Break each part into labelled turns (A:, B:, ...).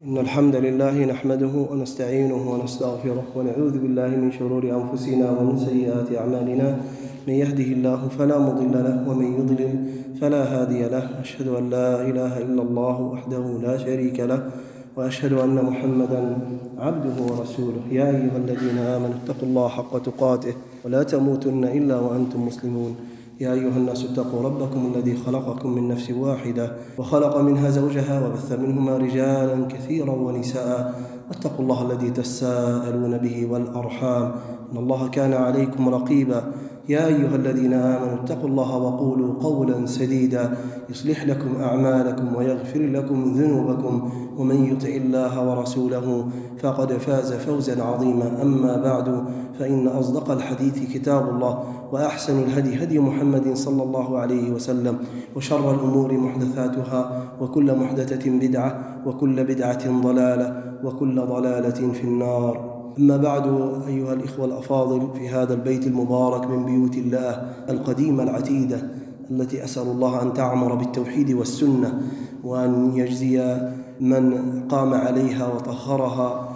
A: إن الحمد لله نحمده ونستعينه ونستغفره ونعوذ بالله من شرور أنفسنا ومن سيئات أعمالنا. من يهده الله فلا مضل له ومن يضلل فلا هادي له. أشهد أن لا إله إلا الله وحده لا شريك له وأشهد أن محمدا عبده ورسوله. يا أيها الذين آمنوا اتقوا الله حق تقاته ولا تموتن إلا وأنتم مسلمون. يا أيها الناس اتقوا ربكم الذي خلقكم من نفس واحدة وخلق منها زوجها وبث منهما رجالا كثيرا ونساء. واتقوا الله الذي تساءلون به والأرحام إن الله كان عليكم رقيبا. يا أيها الذين آمنوا اتقوا الله وقولوا قولا سديدا يصلح لكم أعمالكم ويغفر لكم ذنوبكم ومن يطع الله ورسوله فقد فاز فوزا عظيما. أما بعد فإن أصدق الحديث كتاب الله وأحسن الهدي هدي محمد صلى الله عليه وسلم وشر الأمور محدثاتها وكل محدثة بدعة وكل بدعة ضلالة وكل ضلالة في النار. أما بعد أيها الإخوة الأفاضل، في هذا البيت المبارك من بيوت الله القديمة العتيدة التي أسأل الله أن تعمر بالتوحيد والسنة وأن يجزي من قام عليها وطهرها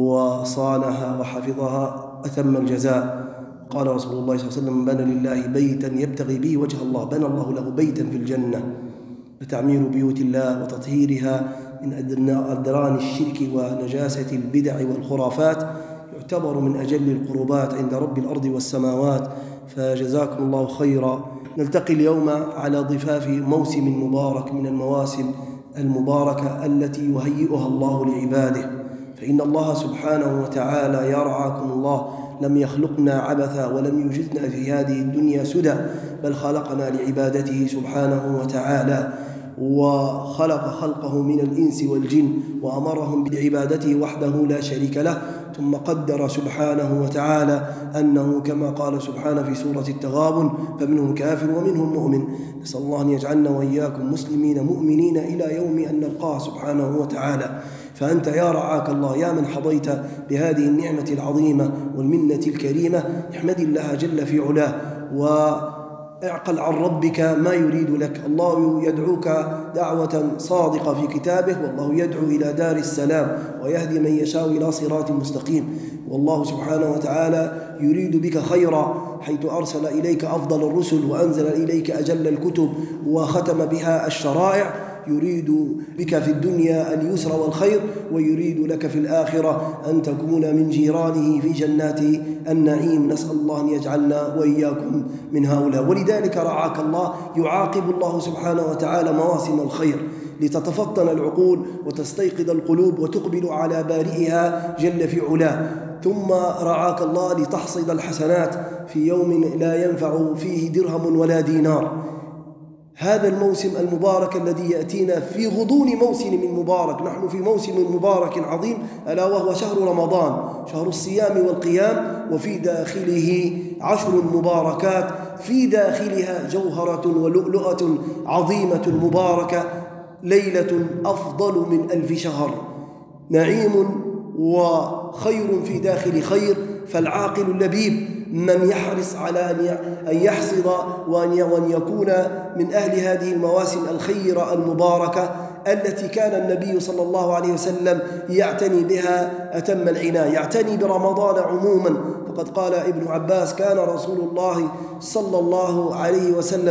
A: وصانها وحفظها أتم الجزاء. قال رسول الله صلى الله عليه وسلم: بنى لله بيتا يبتغي به وجه الله بنى الله له بيتا في الجنة. فتعمير بيوت الله وتطهيرها من أدران الشرك ونجاسة البدع والخرافات يعتبر من أجل القربات عند رب الأرض والسماوات. فجزاكم الله خيرا. نلتقي اليوم على ضفاف موسم مبارك من المواسم المباركة التي يهيئها الله لعباده. فإن الله سبحانه وتعالى يرعاكم الله لم يخلقنا عبثا ولم يوجدنا في هذه الدنيا سدى، بل خلقنا لعبادته سبحانه وتعالى، وخلق خلقه من الإنس والجن وأمرهم بعبادته وحده لا شريك له. ثم قدر سبحانه وتعالى أنه كما قال سبحانه في سورة التغابن: فمنهم كافر ومنهم مؤمن. نسأل الله أن يجعلنا وإياكم مسلمين مؤمنين إلى يوم أن نلقاه سبحانه وتعالى. فأنت يا رعاك الله يا من حظيت بهذه النعمة العظيمة والمنة الكريمة، احمد الله جل في علاه واعقل عن ربك ما يريد لك. الله يدعوك دعوة صادقة في كتابه، والله يدعو إلى دار السلام ويهدي من يشاء إلى صراط مستقيم. والله سبحانه وتعالى يريد بك خيرا، حيث أرسل إليك أفضل الرسل وأنزل إليك أجل الكتب وختم بها الشرائع. يريد بك في الدنيا اليسر والخير، ويريد لك في الآخرة أن تكون من جيرانه في جنات النعيم. نسأل الله أن يجعلنا وإياكم من هؤلاء. ولذلك رعاك الله يعاقب الله سبحانه وتعالى مواسم الخير لتتفطن العقول وتستيقظ القلوب وتقبل على بارئها جل في علاه. ثم رعاك الله لتحصد الحسنات في يوم لا ينفع فيه درهم ولا دينار. هذا الموسم المبارك الذي يأتينا في غضون موسم مبارك، نحن في موسم مبارك عظيم ألا وهو شهر رمضان، شهر الصيام والقيام، وفي داخله 10 مباركات، في داخلها جوهرة ولؤلؤة عظيمة مباركة، ليلة أفضل من 1000 شهر، نعيم وخير في داخل خير. فالعاقل اللبيب من يحرص على أن يحصد وأن يكون من أهل هذه المواسم الخيرة المباركة التي كان النبي صلى الله عليه وسلم يعتني بها أتم العناية، يعتني برمضان عموما. فقد قال ابن عباس: كان رسول الله صلى الله عليه وسلم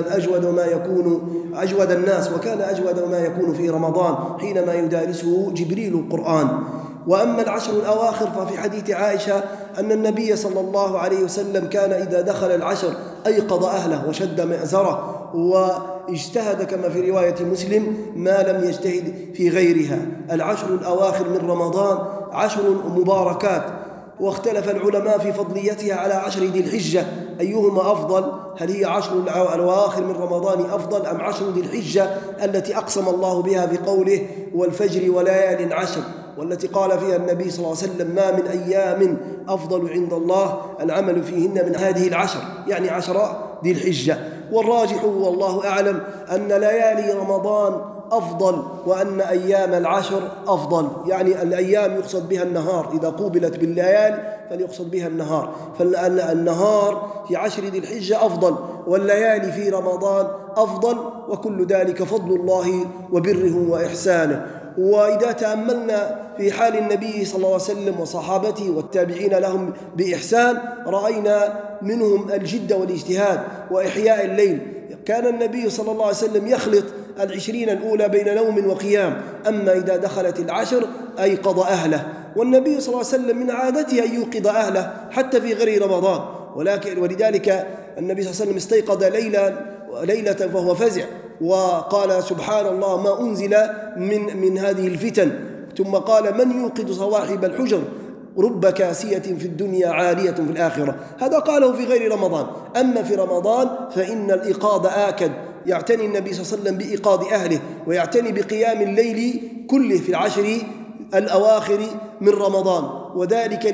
A: أجود الناس، وكان أجود ما يكون في رمضان حينما يدارسه جبريل القرآن. وأما العشر الأواخر ففي حديث عائشة أن النبي صلى الله عليه وسلم كان إذا دخل العشر أيقظ أهله وشد مئزره واجتهد كما في رواية مسلم ما لم يجتهد في غيرها. العشر الأواخر من رمضان 10 مباركات، واختلف العلماء في فضليتها على 10 ذي الحجة أيهما أفضل، هل هي 10 الأواخر من رمضان أفضل أم 10 ذي الحجة التي أقسم الله بها في قوله: والفجر وليال عشر، والتي قال فيها النبي صلى الله عليه وسلم: ما من أيام أفضل عند الله العمل فيهن من هذه العشر، يعني 10 ذي الحجة. والراجح والله أعلم أن ليالي رمضان أفضل وأن أيام العشر أفضل، يعني الأيام يقصد بها النهار، إذا قوبلت بالليالي فليقصد بها النهار، فالنهار في 10 ذي الحجة أفضل والليالي في رمضان أفضل، وكل ذلك فضل الله وبره وإحسانه.
B: وإذا تأملنا في حال النبي صلى الله عليه وسلم وصحابته والتابعين لهم بإحسان رأينا منهم الجد والاجتهاد وإحياء الليل. كان النبي صلى الله عليه وسلم يخلط 20 الأولى بين نوم وقيام، أما إذا دخلت 10 أيقظ أهله. والنبي صلى الله عليه وسلم من عادته أن يوقظ أهله حتى في غير رمضان، ولذلك النبي صلى الله عليه وسلم استيقظ ليلة فهو فزع وقال سبحان الله ما أنزل من هذه الفتن، ثم قال من يوقظ صواحب الحجر رب كاسية في الدنيا عارية في الآخرة. هذا قاله في غير رمضان، أما في رمضان فإن الإيقاظ آكد. يعتني النبي صلى الله عليه وسلم بإيقاظ أهله، ويعتني بقيام الليل كله في 10 الأواخر من رمضان، وذلك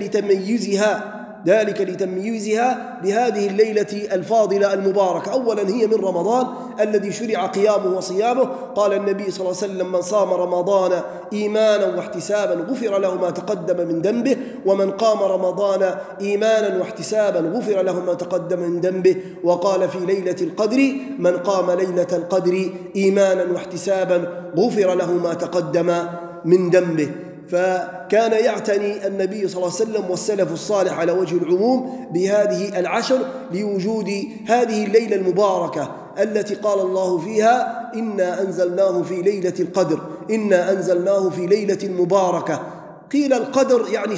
B: لتمييزها بهذه الليلة الفاضلة المباركة. أولا هي من رمضان الذي شرع قيامه وصيامه. قال النبي صلى الله عليه وسلم من صام رمضان إيمانا واحتسابا غفر له ما تقدم من ذنبه، ومن قام رمضان إيمانا واحتسابا غفر له ما تقدم من ذنبه. وقال في ليلة القدر من قام ليلة القدر إيمانا واحتسابا غفر له ما تقدم من ذنبه. فكان يعتني النبي صلى الله عليه وسلم والسلف الصالح على وجه العموم بهذه 10 لوجود هذه الليلة المباركة التي قال الله فيها إنا أنزلناه في ليلة القدر، إنا أنزلناه في ليلة مباركة. قيل القدر يعني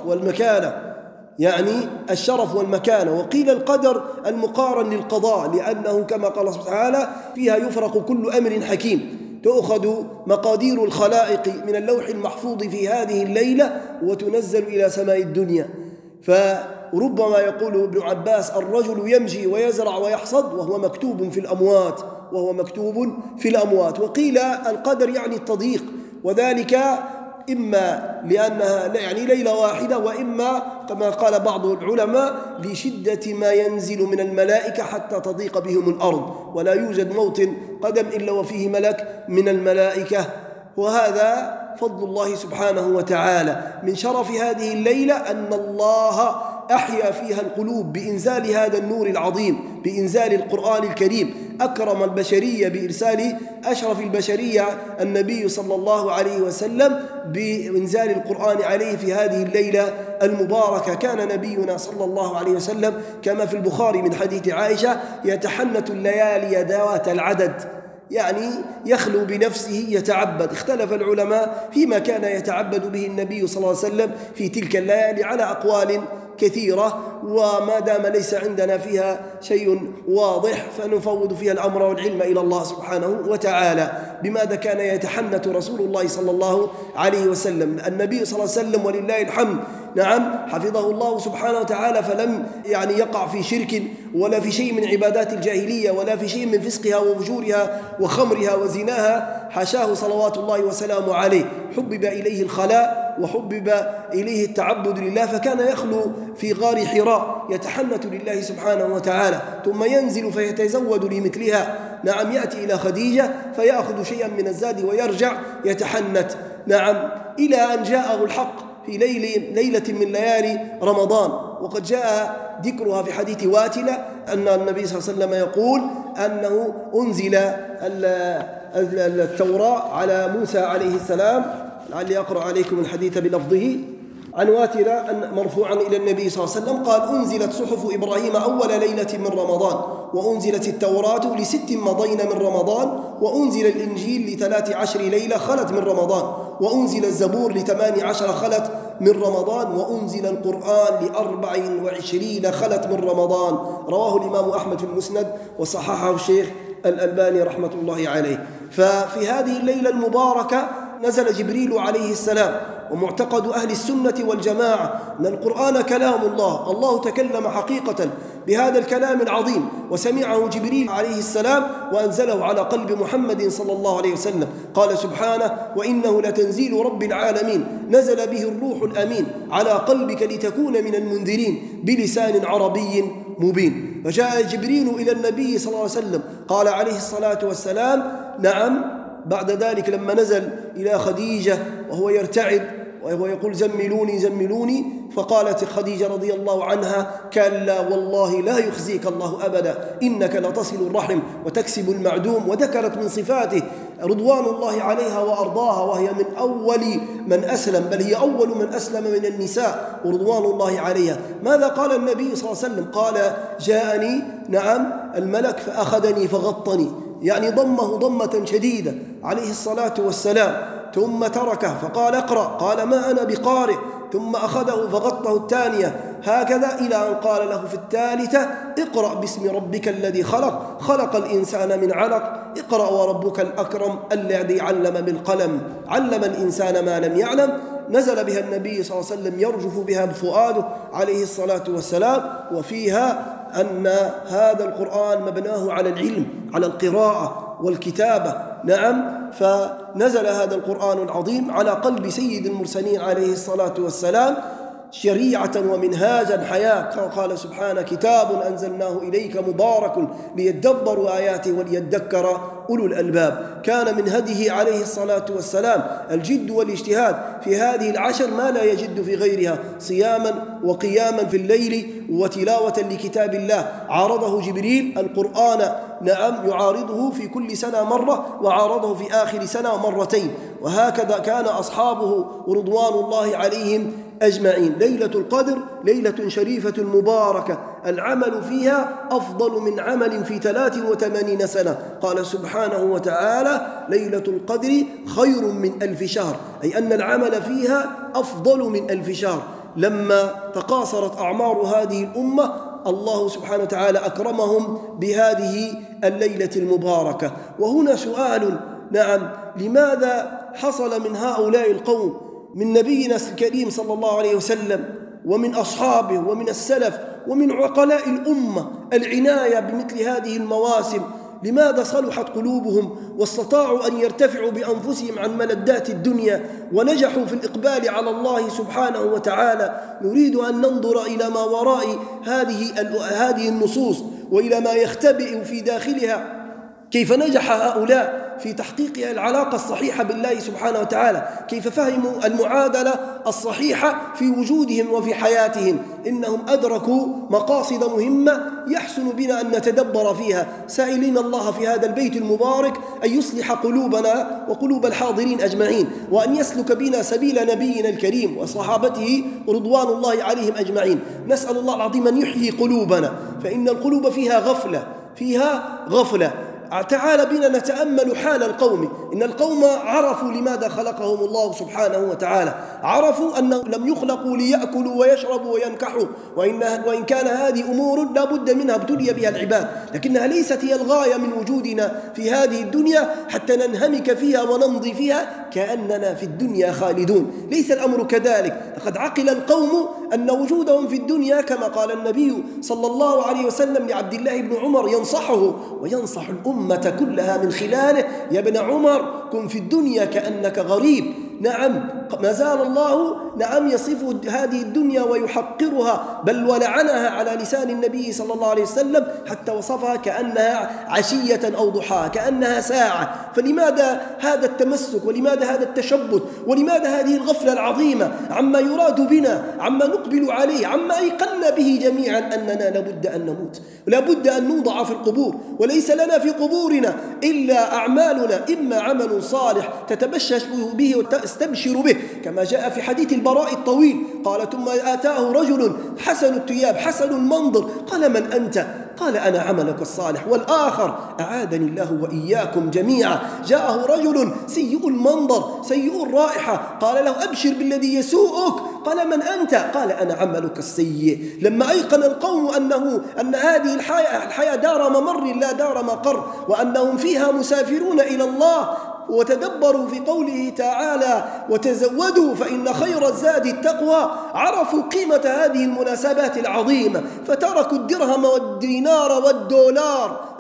B: الشرف والمكانة، وقيل القدر المقارن للقضاء، لأنه كما قال سبحانه وتعالى فيها يفرق كل أمر حكيم. تؤخذ مقادير الخلائق من اللوح المحفوظ في هذه الليلة وتنزل إلى سماء الدنيا. فربما يقول ابن عباس الرجل يمشي ويزرع ويحصد وهو مكتوب في الأموات. وقيل القدر يعني التضييق، وذلك إما لأنها ليلة واحدة، وإما كما قال بعض العلماء لشدة ما ينزل من الملائكة حتى تضيق بهم الأرض، ولا يوجد موطن قدم إلا وفيه ملك من الملائكة. وهذا فضل الله سبحانه وتعالى. من شرف هذه الليلة أن الله أحيا فيها القلوب بإنزال هذا النور العظيم، بإنزال القرآن الكريم. أكرم البشرية بإرسال أشرف البشرية النبي صلى الله عليه وسلم بإنزال القرآن عليه في هذه الليلة المباركة. كان نبينا صلى الله عليه وسلم كما في البخاري من حديث عائشة يتحنث الليالي ذوات العدد، يعني يخلو بنفسه يتعبد. اختلف العلماء فيما كان يتعبد به النبي صلى الله عليه وسلم في تلك الليالي على أقوال كثيرة، وما دام ليس عندنا فيها شيء واضح فنفوض فيها الأمر والعلم إلى الله سبحانه وتعالى. بماذا كان يتحنث رسول الله صلى الله عليه وسلم؟ النبي صلى الله عليه وسلم ولله الحمد حفظه الله سبحانه وتعالى، فلم يقع في شرك ولا في شيء من عبادات الجاهلية ولا في شيء من فسقها وفجورها وخمرها وزناها، حاشاه صلوات الله وسلامه عليه. حبب إليه الخلاء وحبب إليه التعبد لله، فكان يخلو في غار حراء يتحنث لله سبحانه وتعالى، ثم ينزل فيتزود لمثلها. يأتي إلى خديجة فيأخذ شيئا من الزاد ويرجع يتحنث. إلى أن جاءه الحق في ليلة من ليالي رمضان. وقد جاء ذكرها في حديث واتلة أن النبي صلى الله عليه وسلم يقول أنه أنزل التوراة على موسى عليه السلام. لعلي أقرأ عليكم الحديث بلفظه عن واتلة مرفوعا إلى النبي صلى الله عليه وسلم قال أنزلت صحف إبراهيم أول ليلة من رمضان، وأنزلت التوراة ل6 مضين من رمضان، وأنزل الإنجيل ل13 ليلة خلت من رمضان، وأنزل الزبور ل18 خلت من رمضان، وأنزل القرآن ل24 خلت من رمضان. رواه الإمام أحمد في المسند وصححه الشيخ الألباني رحمة الله عليه. ففي هذه الليلة المباركة نزل جبريل عليه السلام. ومعتقد أهل السنة والجماعة أن القرآن كلام الله، الله تكلم حقيقة بهذا الكلام العظيم، وسمعه جبريل عليه السلام وأنزله على قلب محمد صلى الله عليه وسلم. قال سبحانه وإنه لتنزيل رب العالمين نزل به الروح الأمين على قلبك لتكون من المنذرين بلسان عربي مبين. فجاء جبريل إلى النبي صلى الله عليه وسلم قال عليه الصلاة والسلام بعد ذلك لما نزل إلى خديجة وهو يرتعد وهو يقول زملوني زملوني، فقالت خديجة رضي الله عنها كلا والله لا يخزيك الله أبدا إنك لتصل الرحم وتكسب المعدوم، وذكرت من صفاته رضوان الله عليها وأرضاها، وهي من أول من أسلم، بل هي أول من أسلم من النساء ورضوان الله عليها. ماذا قال النبي صلى الله عليه وسلم؟ قال جاءني الملك فأخذني فغطني، يعني ضمه ضمة شديدة عليه الصلاة والسلام، ثم تركه فقال اقرأ، قال ما أنا بقارئ، ثم أخذه فغطه الثانية، هكذا إلى أن قال له في الثالثة اقرأ باسم ربك الذي خلق، خلق الإنسان من علق، اقرأ وربك الأكرم الذي علم بالقلم، علم الإنسان ما لم يعلم. نزل بها النبي صلى الله عليه وسلم يرجف بها فؤاده عليه الصلاة والسلام، وفيها أن هذا القرآن مبناه على العلم، على القراءة والكتابة. فنزل هذا القرآن العظيم على قلب سيد المرسلين عليه الصلاة والسلام شريعة ومنهاجا حياة. قال سبحانه كتاب أنزلناه إليك مبارك ليدبروا آياته وليذكر أولو الألباب. كان من هديه عليه الصلاة والسلام الجد والاجتهاد في هذه العشر ما لا يجد في غيرها، صياما وقياما في الليل وتلاوة لكتاب الله. عارضه جبريل القرآن يعارضه في كل سنة مرة، وعارضه في آخر سنة مرتين، وهكذا كان أصحابه رضوان الله عليهم أجمعين. ليلة القدر ليلة شريفة مباركة، العمل فيها أفضل من عمل في 83 سنة. قال سبحانه وتعالى ليلة القدر خير من 1000 شهر، أي أن العمل فيها أفضل من 1000 شهر. لما تقاصرت أعمار هذه الأمة الله سبحانه وتعالى أكرمهم بهذه الليلة المباركة. وهنا سؤال، لماذا حصل من هؤلاء القوم، من نبينا الكريم صلى الله عليه وسلم ومن أصحابه ومن السلف ومن عقلاء الأمة العناية بمثل هذه المواسم؟ لماذا صلحت قلوبهم واستطاعوا أن يرتفعوا بأنفسهم عن ملذات الدنيا ونجحوا في الإقبال على الله سبحانه وتعالى؟ نريد أن ننظر إلى ما وراء هذه النصوص وإلى ما يختبئ في داخلها. كيف نجح هؤلاء في تحقيق العلاقة الصحيحة بالله سبحانه وتعالى؟ كيف فهموا المعادلة الصحيحة في وجودهم وفي حياتهم؟ إنهم أدركوا مقاصد مهمة يحسن بنا أن نتدبر فيها، سائلين الله في هذا البيت المبارك أن يصلح قلوبنا وقلوب الحاضرين أجمعين، وأن يسلك بنا سبيل نبينا الكريم وصحابته رضوان الله عليهم أجمعين. نسأل الله العظيم أن يحيي قلوبنا، فإن القلوب فيها غفلة. تعال بنا نتأمل حال القوم. إن القوم عرفوا لماذا خلقهم الله سبحانه وتعالى، عرفوا أنهم لم يخلقوا ليأكلوا ويشربوا وينكحوا، وإن كان هذه أمور لا بد منها ابتلي بها العباد، لكنها ليست هي الغاية من وجودنا في هذه الدنيا حتى ننهمك فيها ونمضي فيها كأننا في الدنيا خالدون. ليس الأمر كذلك. لقد عقل القوم أن وجودهم في الدنيا كما قال النبي صلى الله عليه وسلم لعبد الله بن عمر ينصحه وينصح الأمة كلها من خلاله: يا ابن عمر كن في الدنيا كأنك غريب. ما زال الله يصف هذه الدنيا ويحقرها، بل ولعنها على لسان النبي صلى الله عليه وسلم حتى وصفها كأنها عشية أو ضحاها، كأنها ساعة. فلماذا هذا التمسك، ولماذا هذا التشبث، ولماذا هذه الغفلة العظيمة عما يراد بنا، عما نقبل عليه، عما أيقنا به جميعا أننا لابد أن نموت، لابد أن نوضع في القبور، وليس لنا في قبورنا إلا أعمالنا، إما عمل صالح تتبشش به وتستبشر به كما جاء في حديث البراء الطويل، قال: ثم آتاه رجل حسن الثياب حسن المنظر، قال: من أنت؟ قال: أنا عملك الصالح. والآخر أعاذني الله وإياكم جميعا، جاءه رجل سيء المنظر سيء الرائحة، قال له: أبشر بالذي يسوءك. قال: من أنت؟ قال: أنا عملك السيء. لما أيقن القوم أن هذه الحياة دار ممر لا دار مقر، وأنهم فيها مسافرون إلى الله، وتدبروا في قوله تعالى: وتزودوا فإن خير الزاد التقوى، عرفوا قيمة هذه المناسبات العظيمة، فتركوا الدرهم والدينار والدولار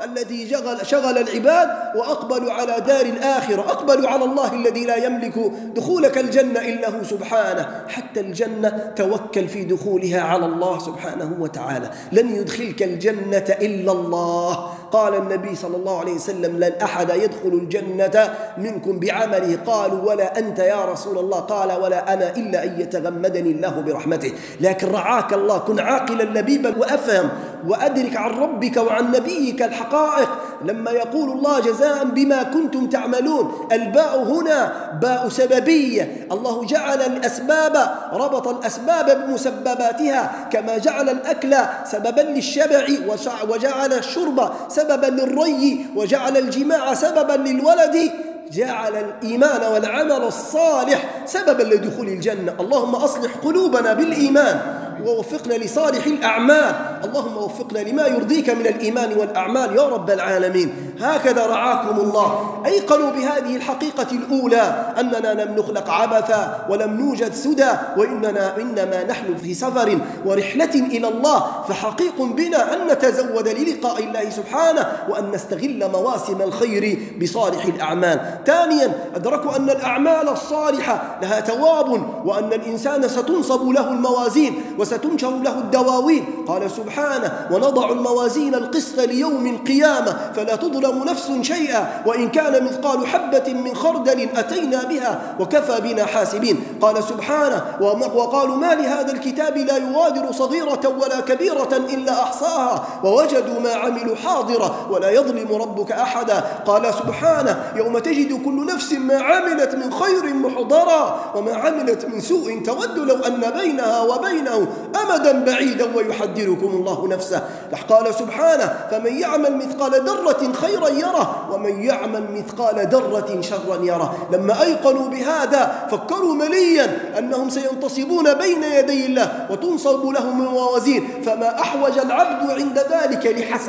B: الذي شغل العباد وأقبلوا على دار الآخرة، أقبلوا على الله الذي لا يملك دخولك الجنة إلا هو سبحانه. حتى الجنة توكل في دخولها على الله سبحانه وتعالى، لن يدخلك الجنة إلا الله. قال النبي صلى الله عليه وسلم: لن أحد يدخل الجنة منكم بعمله. قالوا: ولا أنت يا رسول الله؟ قال: ولا أنا إلا أن يتغمدني الله برحمته. لكن رعاك الله، كن عاقلا لبيبا وأفهم وأدرك عن ربك وعن نبيك الحقائق. لما يقول الله: جزاء بما كنتم تعملون، الباء هنا باء سببية. الله جعل الأسباب، ربط الأسباب بمسبباتها، كما جعل الأكل سببا للشبع، وجعل الشرب سببا للري، وجعل الجماع سببا للولد، جعل الإيمان والعمل الصالح سببا لدخول الجنة. اللهم أصلح قلوبنا بالإيمان ووفقنا لصالح الأعمال. اللهم وفقنا لما يرضيك من الإيمان والأعمال يا رب العالمين. هكذا رعاكم الله. أيقنوا بهذه الحقيقة الأولى، أننا لم نخلق عبثا ولم نوجد سدى، إنما نحن في سفر ورحلة إلى الله، فحقيق بنا أن نتزود للقاء الله سبحانه، وأن نستغل مواسم الخير بصالح الأعمال. ثانيا، أدركوا أن الأعمال الصالحة لها ثواب، وأن الإنسان ستنصب له الموازين وستنشر له الدواوين. قال سبحانه: ونضع الموازين القسط ليوم القيامة فلا تظلم نفس شيئا وإن كان مثقال حبة من خردل أتينا بها وكفى بنا حاسبين. قال سبحانه: وقالوا: ما لهذا الكتاب لا يغادر صغيرة ولا كبيرة إلا أحصاها ووجدوا ما عملوا حاضرة ولا يظلم ربك أحدا. قال سبحانه: يوم تجد كل نفس ما عملت من خير محضرا وما عملت من سوء تود لو أن بينها وبينه أمدا بعيدا ويحذركم الله نفسه. قال سبحانه: فمن يعمل مثقال ذرة خيرا يره ومن يعمل مثقال ذرة شرا يره. لما أيقنوا بهذا فكروا مليا أنهم سينتصبون بين يدي الله وتنصب لهم الموازين، فما أحوج العبد عند ذلك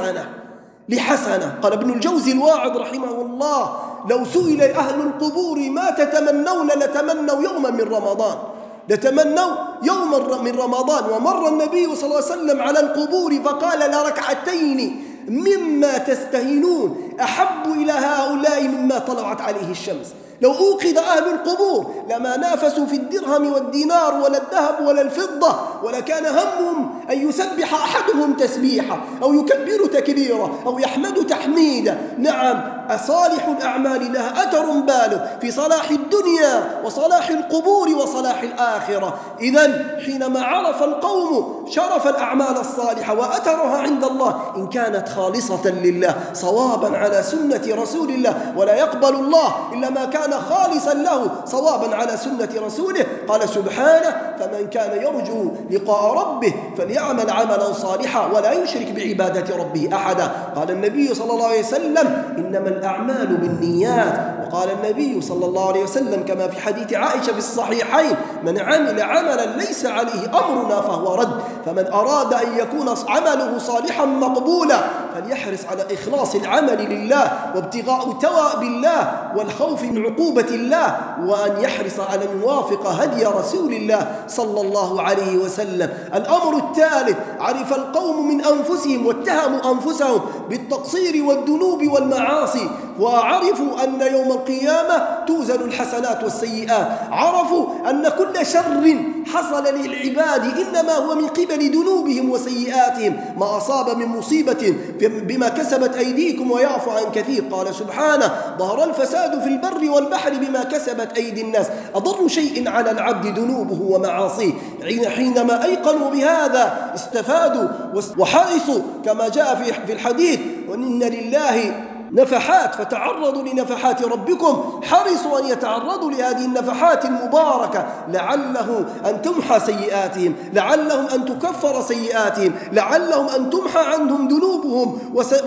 B: لحسنة. قال ابن الجوزي الواعظ رحمه الله: لو سئل أهل القبور ما تتمنون لتمنوا يوما من رمضان، لتمنوا يوما من رمضان. ومر النبي صلى الله عليه وسلم على القبور فقال: لركعتين مما تستهينون أحب إلى هؤلاء مما طلعت عليه الشمس. لو أوقظ أهل القبور لما نافسوا في الدرهم والدينار ولا الذهب ولا الفضة، ولكان همهم أن يسبح أحدهم تسبيحة أو يكبر تكبيرة أو يحمد تحميدا. نعم، صالح الأعمال لها أثر بالغ في صلاح الدنيا وصلاح القبور وصلاح الآخرة. إذن حينما عرف القوم شرف الأعمال الصالحة وأثرها عند الله، إن كانت خالصة لله صوابا على سنة رسول الله، ولا يقبل الله إلا ما كان خالصا له صوابا على سنة رسوله. قال سبحانه: فمن كان يرجو لقاء ربه فليعمل عملا صالحا ولا يشرك بعبادة ربه أحدا. قال النبي صلى الله عليه وسلم: إنما الأعمال بالنيات. وقال النبي صلى الله عليه وسلم كما في حديث عائشة في الصحيحين: من عمل عملا ليس عليه أمرنا فهو رد. فمن أراد أن يكون عمله صالحا مقبولا فليحرص على إخلاص العمل لله وابتغاء ثواب الله والخوف من عقوبة الله، وأن يحرص على أن يوافق هدي رسول الله صلى الله عليه وسلم. الأمر الثالث: عرف القوم من أنفسهم واتهموا أنفسهم بالتقصير والذنوب والمعاصي، وعرفوا أن يوم القيامة توزن الحسنات والسيئات. عرفوا أن كل شر حصل للعباد إنما هو من قبل ذنوبهم وسيئاتهم. ما أصاب من مصيبة بما كسبت أيديكم ويعفو عن كثير. قال سبحانه: ظهر الفساد في البر والبحر بما كسبت أيدي الناس. أضر شيء على العبد ذنوبه ومعاصيه. حينما أيقنوا بهذا استفادوا وحرصوا كما جاء في الحديث: وإن لله نفحات فتعرضوا لنفحات ربكم. حرصوا أن يتعرضوا لهذه النفحات المباركة لعله أن تمحى سيئاتهم، لعلهم أن تكفر سيئاتهم، لعلهم أن تمحى عنهم ذنوبهم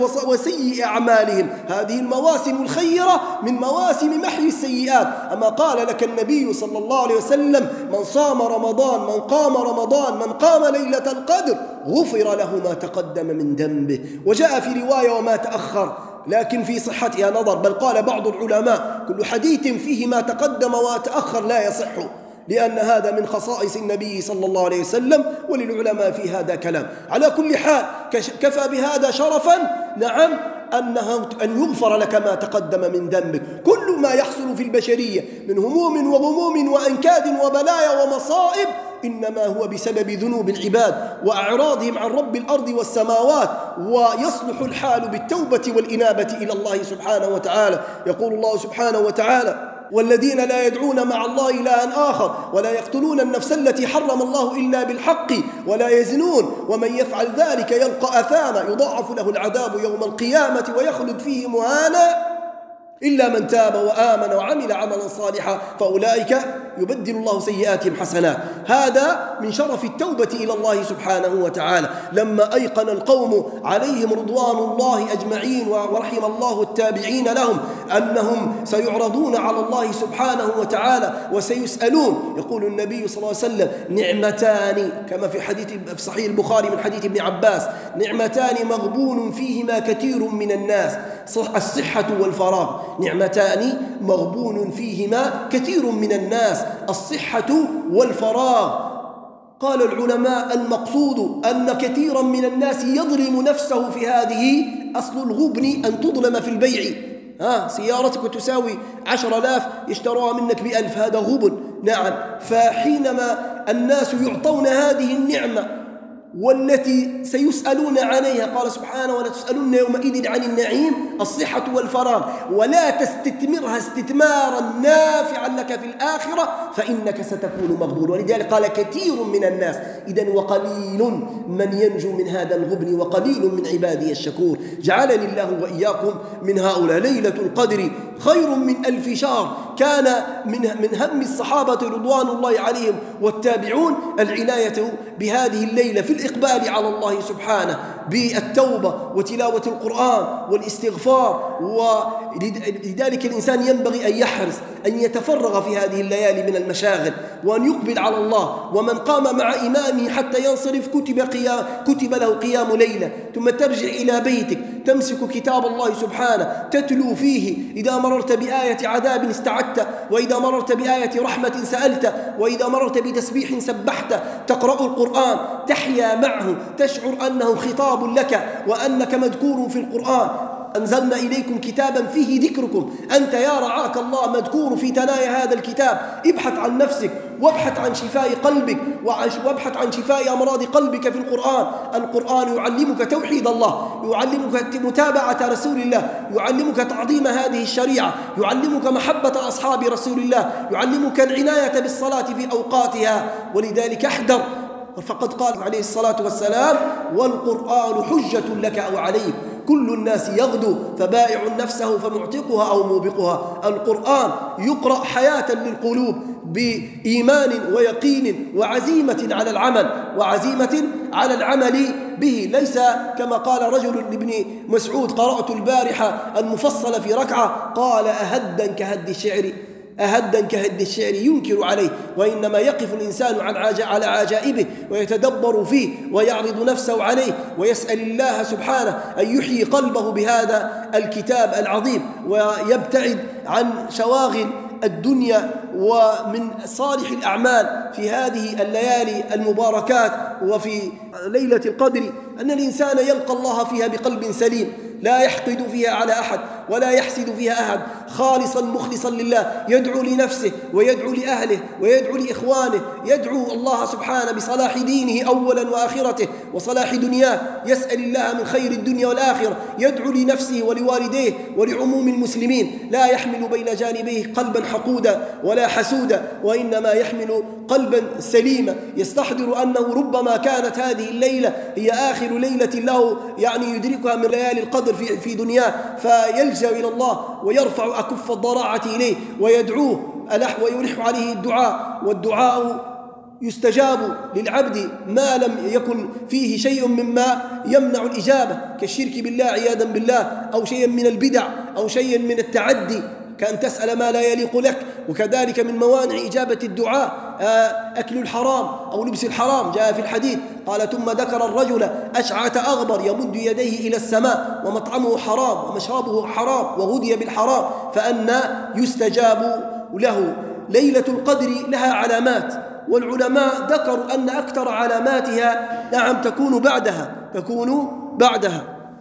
B: وسيئ أعمالهم. هذه المواسم الخيرة من مواسم محي السيئات. أما قال لك النبي صلى الله عليه وسلم: من صام رمضان، من قام رمضان، من قام ليلة القدر غفر له ما تقدم من ذنبه. وجاء في رواية: وما تأخر، لكن في صحتها نظر. بل قال بعض العلماء: كل حديث فيه ما تقدم وتأخر لا يصح، لأن هذا من خصائص النبي صلى الله عليه وسلم، وللعلماء في هذا كلام. على كل حال كفى بهذا شرفا، نعم، أن يغفر لك ما تقدم من ذنبك. كل ما يحصل في البشرية من هموم وغموم وأنكاد وبلايا ومصائب إنما هو بسبب ذنوب العباد وأعراضهم عن رب الأرض والسماوات، ويصلح الحال بالتوبة والإنابة إلى الله سبحانه وتعالى. يقول الله سبحانه وتعالى: والذين لا يدعون مع الله إلها آخر ولا يقتلون النفس التي حرم الله إلا بالحق ولا يزنون ومن يفعل ذلك يلقى أثاما يضاعف له العذاب يوم القيامة ويخلد فيه مهانا إلا من تاب وآمن وعمل عملا صالحا فأولئك يبدل الله سيئاتهم حسنات. هذا من شرف التوبة إلى الله سبحانه وتعالى. لما أيقن القوم عليهم رضوان الله أجمعين ورحم الله التابعين لهم أنهم سيعرضون على الله سبحانه وتعالى وسيسألون، يقول النبي صلى الله عليه وسلم: نعمتان، كما في حديث في صحيح البخاري من حديث ابن عباس: نعمتان مغبون فيهما كثير من الناس، الصحة والفراغ. نعمتان مغبون فيهما كثير من الناس، الصحة والفراغ. قال العلماء: المقصود أن كثيرا من الناس يظلم نفسه في هذه. أصل الغبن أن تظلم في البيع. سيارتك تساوي 10,000 يشتروها منك ب1,000، هذا غبن. نعم. فحينما الناس يعطون هذه النعمة والتي سيسألون عليها، قال سبحانه: ولا تسألون يومئذ عن النعيم، الصحة والفراغ، ولا تستثمرها استثمارا نافعا لك في الآخرة فإنك ستكون مغبون. ولذلك قال: كثير من الناس. إذن وقليل من ينجو من هذا الغبن وقليل من عبادي الشكور. جعلني الله وإياكم من هؤلاء. ليلة القدر خير من 1000 شهر. كان من هم الصحابة رضوان الله عليهم والتابعون العناية بهذه الليلة في الإقبال على الله سبحانه بالتوبة وتلاوة القرآن والاستغفار. ولذلك الإنسان ينبغي أن يحرص أن يتفرغ في هذه الليالي من المشاغل وأن يقبل على الله. ومن قام مع إمامه حتى ينصرف كتب له قيام ليلة. ثم ترجع إلى بيتك تمسك كتاب الله سبحانه تتلو فيه. إذا مررت بآية عذاب استعدت، وإذا مررت بآية رحمة سألت، وإذا مررت بتسبيح سبحت. تقرأ القرآن تحيا معه، تشعر أنه خطاب لك وأنك مذكور في القرآن. أنزلنا إليكم كتابا فيه ذكركم. أنت يا رعاك الله مذكور في ثنايا هذا الكتاب. ابحث عن نفسك وابحث عن شفاء قلبك وابحث عن شفاء أمراض قلبك في القرآن. القرآن يعلمك توحيد الله، يعلمك متابعة رسول الله، يعلمك تعظيم هذه الشريعة، يعلمك محبة أصحاب رسول الله، يعلمك العناية بالصلاة في أوقاتها. ولذلك احذر، فقد قال عليه الصلاة والسلام: والقرآن حجة لك أو عليك. كل الناس يغدو فبائع نفسه فمعتقها أو موبقها. القرآن يقرأ حياة للقلوب بإيمان ويقين وعزيمة على العمل به. ليس كما قال رجل لابن مسعود: قرأت البارحة المفصل في ركعة، قال: أهدا كهد الشعر ينكر عليه. وإنما يقف الإنسان على عجائبه ويتدبر فيه ويعرض نفسه عليه ويسأل الله سبحانه أن يحيي قلبه بهذا الكتاب العظيم ويبتعد عن شواغل الدنيا ومن صالح الأعمال في هذه الليالي المباركات. وفي ليلة القدر أن الإنسان يلقى الله فيها بقلب سليم، لا يحقد فيها على أحد ولا يحسد فيها أحد، خالصا مخلصا لله، يدعو لنفسه ويدعو لأهله ويدعو لإخوانه، يدعو الله سبحانه بصلاح دينه أولا وآخرته وصلاح دنياه، يسأل الله من خير الدنيا والآخرة، يدعو لنفسه ولوالديه ولعموم المسلمين. لا يحمل بين جانبيه قلبا حقودا ولا حسودا، وإنما يحمل قلبا سليما يستحضر أنه ربما كانت هذه الليلة هي آخر ليلة له يدركها من ليالي القدر في دنياه، فيلجأ إلى الله ويرفع أكف الضراعة إليه ويدعوه ويلح عليه الدعاء. والدعاء يستجاب للعبد ما لم يكن فيه شيء مما يمنع الإجابة، كالشرك بالله عياذا بالله، أو شيء من البدع، أو شيء من التعدي كأن تسأل ما لا يليق لك. وكذلك من موانع إجابة الدعاء أكل الحرام أو لبس الحرام. جاء في الحديث قال: ثم ذكر الرجل أشعث أغبر يمد يديه إلى السماء ومطعمه حرام ومشربه حرام وغذي بالحرام فأنى يستجاب له. ليلة القدر لها علامات، والعلماء ذكروا أن أكثر علاماتها تكون بعدها.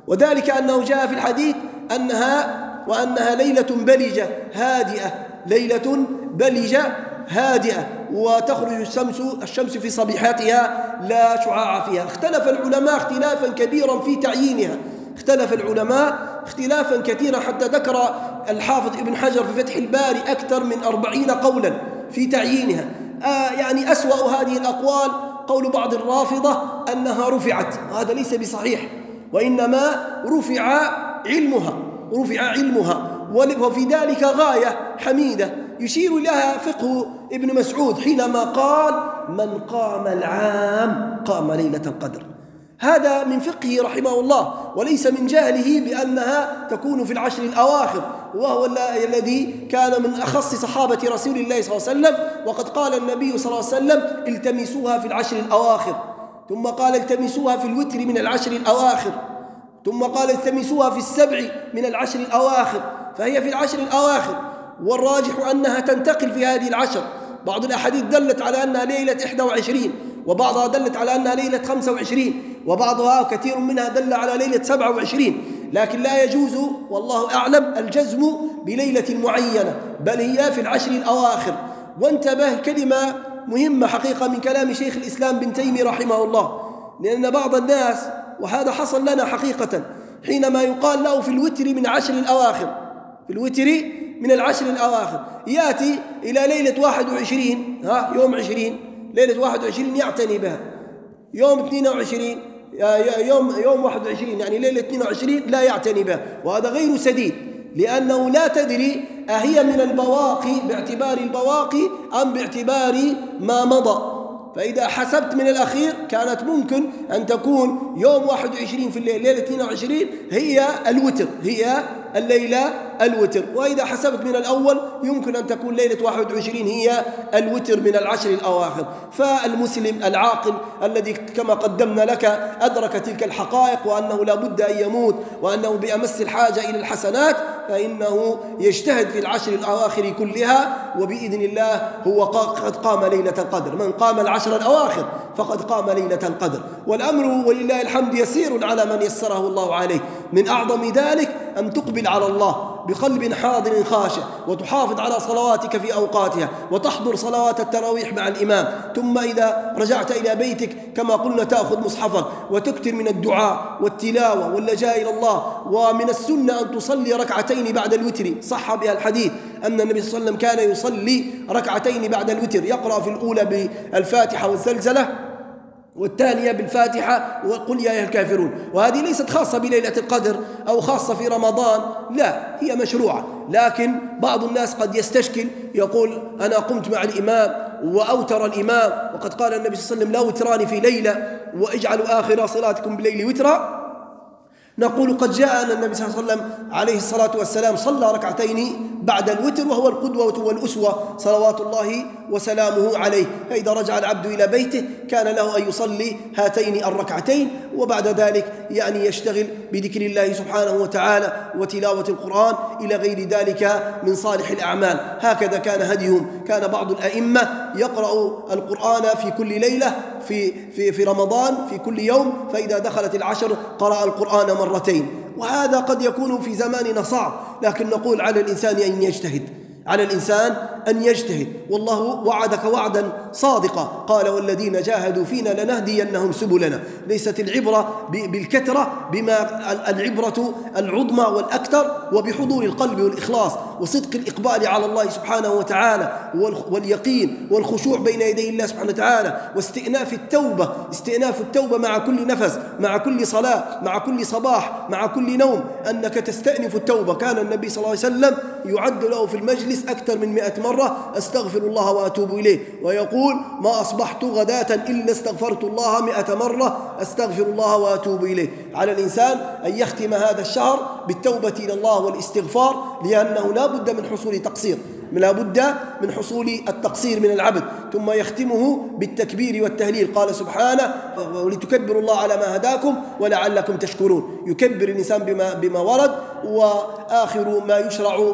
B: وذلك أنه جاء في الحديث وأنها ليلة بلجة هادئة، ليلة بلجة هادئة، وتخرج الشمس في صبيحاتها لا شعاع فيها. اختلف العلماء اختلافا كبيرا في تعيينها، اختلف العلماء اختلافا كثيرا، حتى ذكر الحافظ ابن حجر في فتح الباري أكثر من 40 قولا في تعيينها. يعني أسوأ هذه الأقوال قول بعض الرافضة أنها رفعت، هذا ليس بصحيح، وإنما رفع علمها، وفي ذلك غاية حميدة يشير لها فقه ابن مسعود حينما قال: من قام العام قام ليلة القدر. هذا من فقهه رحمه الله، وليس من جهله بأنها تكون في العشر الأواخر، وهو الذي كان من أخص صحابة رسول الله صلى الله عليه وسلم. وقد قال النبي صلى الله عليه وسلم: التمسوها في العشر الأواخر، ثم قال: التمسوها في الوتر من العشر الأواخر، ثم قال: التمسوها في السبع من العشر الأواخر. فهي في العشر الأواخر، والراجح أنها تنتقل في هذه العشر. بعض الأحاديث دلت على أنها ليلة 21، وبعضها دلت على أنها ليلة 25، وبعضها كثير منها دل على ليلة 27. لكن لا يجوز والله أعلم الجزم بليلة معينة، بل هي في العشر الأواخر. وانتبه، كلمة مهمة حقيقة من كلام شيخ الإسلام بن تيمية رحمه الله، لأن بعض الناس، وهذا حصل لنا حقيقة، حينما يقال له في الوتر من عشر الأواخر، في الوتر من العشر الأواخر، يأتي إلى ليلة 21 يوم 20، ليلة 21 يعتني بها، يوم 22 يوم 21 يعني ليلة 22 لا يعتني بها، وهذا غير سديد، لأنه لا تدري أهي من البواقي باعتبار البواقي أم باعتبار ما مضى. فإذا حسبت من الأخير كانت ممكن أن تكون يوم 21 في الليل، ليلة 22 هي الوتر، هي الليلة الوتر. وإذا حسبت من الأول يمكن أن تكون ليلة 21 هي الوتر من العشر الأواخر. فالمسلم العاقل الذي كما قدمنا لك أدرك تلك الحقائق، وأنه لا بد أن يموت، وأنه بأمس الحاجة إلى الحسنات، فإنه يجتهد في العشر الأواخر كلها، وبإذن الله هو قد قام ليلة القدر. من قام العشر الأواخر فقد قام ليلة القدر. والأمر ولله الحمد يسير على من يسره الله عليه. من أعظم ذلك أن تقبل على الله بقلب حاضر خاشع، وتحافظ على صلواتك في أوقاتها، وتحضر صلوات التراويح مع الإمام. ثم إذا رجعت إلى بيتك كما قلنا تأخذ مصحفك وتكثر من الدعاء والتلاوة واللجاء إلى الله. ومن السنة أن تصلي ركعتين بعد الوتر، صح بها الحديث أن النبي صلى الله عليه وسلم كان يصلي ركعتين بعد الوتر، يقرأ في الأولى بالفاتحة والزلزلة، والثانية بالفاتحة وقل يا أيها الكافرون. وهذه ليست خاصة بليلة القدر أو خاصة في رمضان، لا، هي مشروعة. لكن بعض الناس قد يستشكل، يقول أنا قمت مع الإمام وأوتر الإمام، وقد قال النبي صلى الله عليه وسلم لا وتران في ليلة واجعلوا آخر صلاتكم بالليل وترا. نقول قد جاء أن النبي صلى الله عليه وسلم عليه الصلاة والسلام صلى ركعتين بعد الوتر، وهو القدوة والأسوة صلوات الله وسلامه عليه. فإذا رجع العبد إلى بيته كان له أن يصلي هاتين الركعتين، وبعد ذلك يعني يشتغل بذكر الله سبحانه وتعالى وتلاوة القرآن إلى غير ذلك من صالح الأعمال. هكذا كان هديهم. كان بعض الأئمة يقرأ القرآن في كل ليلة في رمضان في كل يوم، فإذا دخلت العشر قرأ القرآن مرتين. وهذا قد يكون في زماننا صعب، لكن نقول على الإنسان أن يجتهد، على الإنسان أن يجتهد. والله وعدك وعدا صادقا، قال والذين جاهدوا فينا لنهدينهم سبلنا. ليست العبرة بالكثرة، بما العبرة العظمى والأكثر وبحضور القلب والإخلاص وصدق الإقبال على الله سبحانه وتعالى، واليقين والخشوع بين يدي الله سبحانه وتعالى، واستئناف التوبة، استئناف التوبة مع كل نفس، مع كل صلاة، مع كل صباح، مع كل نوم، أنك تستأنف التوبة. كان النبي صلى الله عليه وسلم يعد له في المجلس أكثر من 100 مرة أستغفر الله وأتوب إليه، ويقول ما أصبحت غداة إلا استغفرت الله 100 مرة أستغفر الله وأتوب إليه. على الإنسان أن يختم هذا الشهر بالتوبة إلى الله والاستغفار، لأنه لا بد من حصول تقصير. لا بد من حصول التقصير من العبد. ثم يختمه بالتكبير والتهليل. قال سبحانه: ولتكبروا الله على ما هداكم ولعلكم تشكرون. يكبر الإنسان بما ورد، وآخر ما يشرع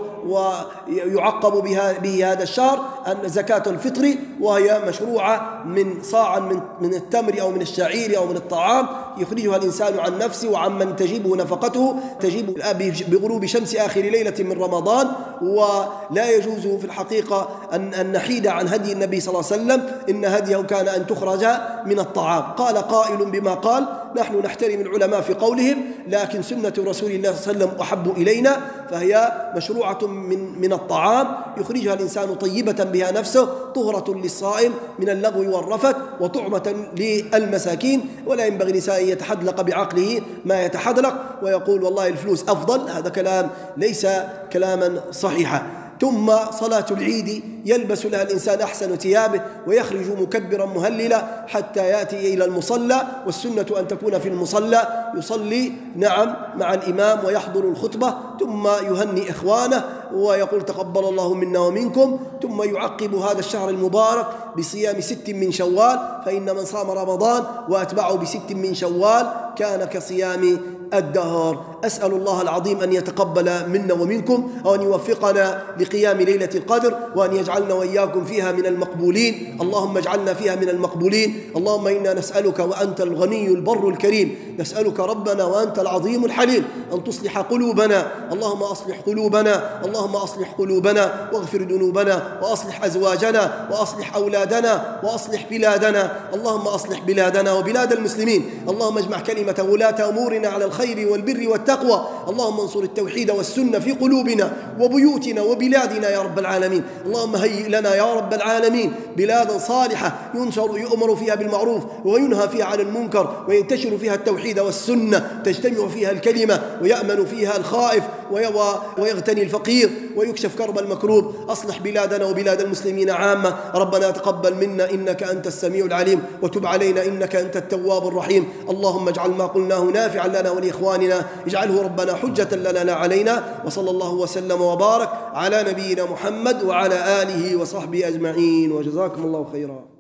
B: ويعقب به هذا الشهر أن زكاة الفطر، وهي مشروعة من صاع من التمر أو من الشعير أو من الطعام يخرجها الإنسان عن نفسه وعمن تجب نفقته، تجب بغروب شمس آخر ليلة من رمضان. ولا يجوز في الحقيقة أن نحيد عن هدي النبي صلى الله عليه وسلم، إن هديه كان أن تخرج من الطعام. قال قائل بما قال: نحن نحترم العلماء في قولهم، لكن سنة رسول الله صلى الله عليه وسلم أحب إلينا، فهي مشروعة من الطعام يخرجها الإنسان طيبة بها نفسه، طهرة للصائم من اللغو والرفث، وطعمة للمساكين. ولا ينبغي الإنسان أن يتحدلق بعقله ما يتحدلق ويقول والله الفلوس أفضل. هذا كلام ليس كلاما صحيحا. ثم صلاة العيد يلبس لها الإنسان أحسن ثيابه ويخرج مكبرا مهللا حتى يأتي إلى المصلى، والسنة أن تكون في المصلى يصلي مع الإمام ويحضر الخطبة، ثم يهني إخوانه ويقول: تقبل الله منا ومنكم. ثم يعقب هذا الشهر المبارك بصيام 6 من شوال، فإن من صام رمضان وأتبعه ب6 من شوال كان كصيام الدهر. أسأل الله العظيم أن يتقبل منا ومنكم، وأن يوفقنا لقيام ليلة القدر، وأن يجعلنا وإياكم فيها من المقبولين. اللهم اجعلنا فيها من المقبولين. اللهم إنا نسألك وأنت الغني البر الكريم، نسألك ربنا وأنت العظيم الحليم أن تصلح قلوبنا. اللهم أصلح قلوبنا، اللهم أصلح قلوبنا واغفر ذنوبنا، وأصلح أزواجنا، وأصلح أولادنا، وأصلح بلادنا. اللهم أصلح بلادنا وبلاد المسلمين. اللهم اجمع كلمة ولاة أمورنا على الخير والبر والتقوى. اللهم انصر التوحيد والسنة في قلوبنا وبيوتنا وبلادنا يا رب العالمين. اللهم هيئ لنا يا رب العالمين بلادا صالحة يؤمر فيها بالمعروف وينهى فيها عن المنكر، وينتشر فيها التوحيد والسنة، تجتمع فيها الكلمة ويأمن فيها الخائف ويغتني الفقير ويكشف كرب المكروب. أصلح بلادنا وبلاد المسلمين عامة. ربنا تقبل منا إنك أنت السميع العليم، وتب علينا إنك أنت التواب الرحيم. اللهم اجعل ما قلناه نافعا لنا ولإخواننا، اجعله ربنا حجة لنا لا علينا. وصلى الله وسلم وبارك على نبينا محمد وعلى آله وصحبه أجمعين، وجزاكم الله خيرا.